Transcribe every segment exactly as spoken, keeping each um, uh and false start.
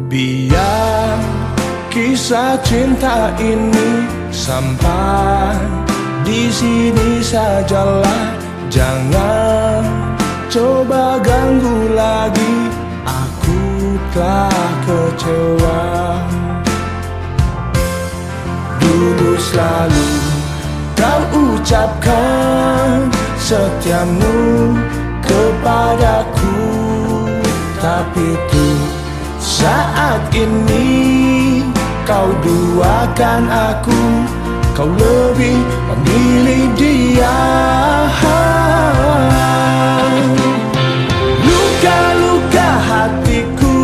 Biar kisah cinta ini sampai di sini sajalah. Jangan coba ganggu lagi, aku telah kecewa. Dulu selalu kau ucapkan setiamu kepadaku, tapi tuh saat ini kau duakan aku, kau lebih memilih dia. Luka-luka hatiku,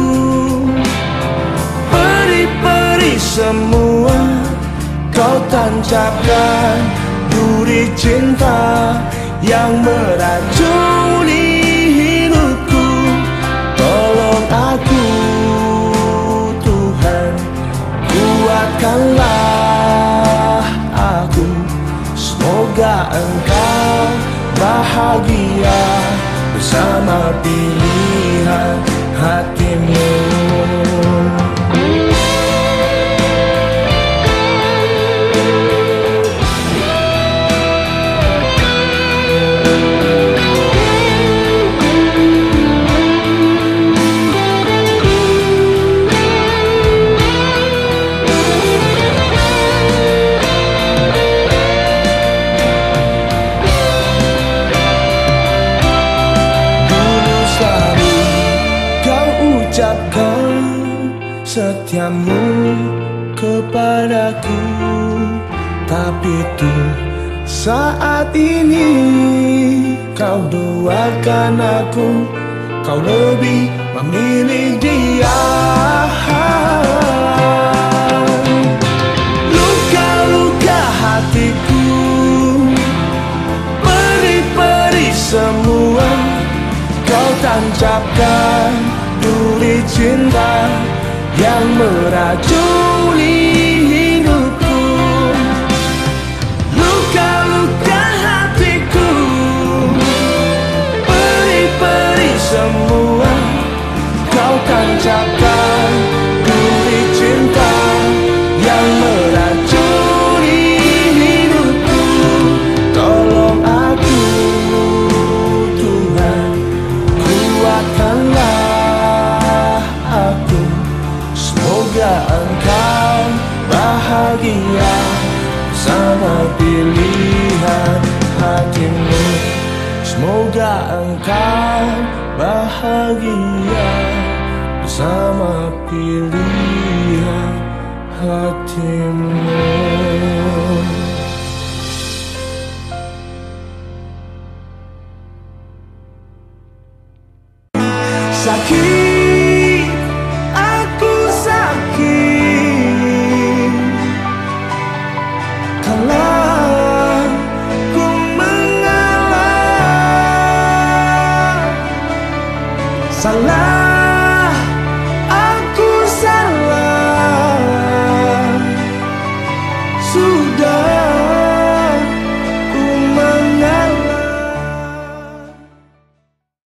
peri-peri semua kau tancapkan, duri cinta yang meracuni hidupku. Tolong aku Tuhan, kuatkanlah aku, semoga Engkau bahagia bersama pilihan hatimu. Ucapkan setiamu kepadaku, tapi tuh saat ini kau duakan aku, kau lebih memilih dia. Luka-luka hatiku, peri-peri semua kau tancapkan, duri cinta yang meracuni hidupku. Luka-luka hatiku, peri-peri semua kau tancapkan, duri cinta yang meracuni hidupku. Tolong aku Tuhan, kuatkanlah aku, semoga Engkau bahagia bersama pilihan hatimu. Semoga Engkau bahagia bersama pilihan hatimu. Sakit, aku sakit, kalau ku mengalah, salah